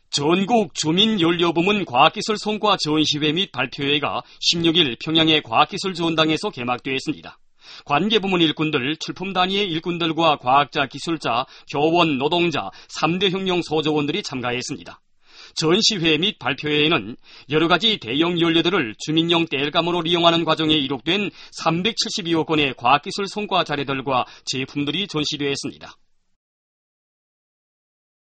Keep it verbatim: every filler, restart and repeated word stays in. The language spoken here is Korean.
전국 주민연료부문 과학기술 성과 전시회 및 발표회가 십육 일 평양의 과학기술전당에서 개막되었습니다. 관계부문 일꾼들, 출품 단위의 일꾼들과 과학자, 기술자, 교원, 노동자, 삼 대 혁명 소조원들이 참가했습니다. 전시회 및 발표회에는 여러 가지 대형 연료들을 주민용 땔감으로 이용하는 과정에 이룩된 삼백칠십이여 건의 과학기술 성과 자료들과 제품들이 전시되었습니다.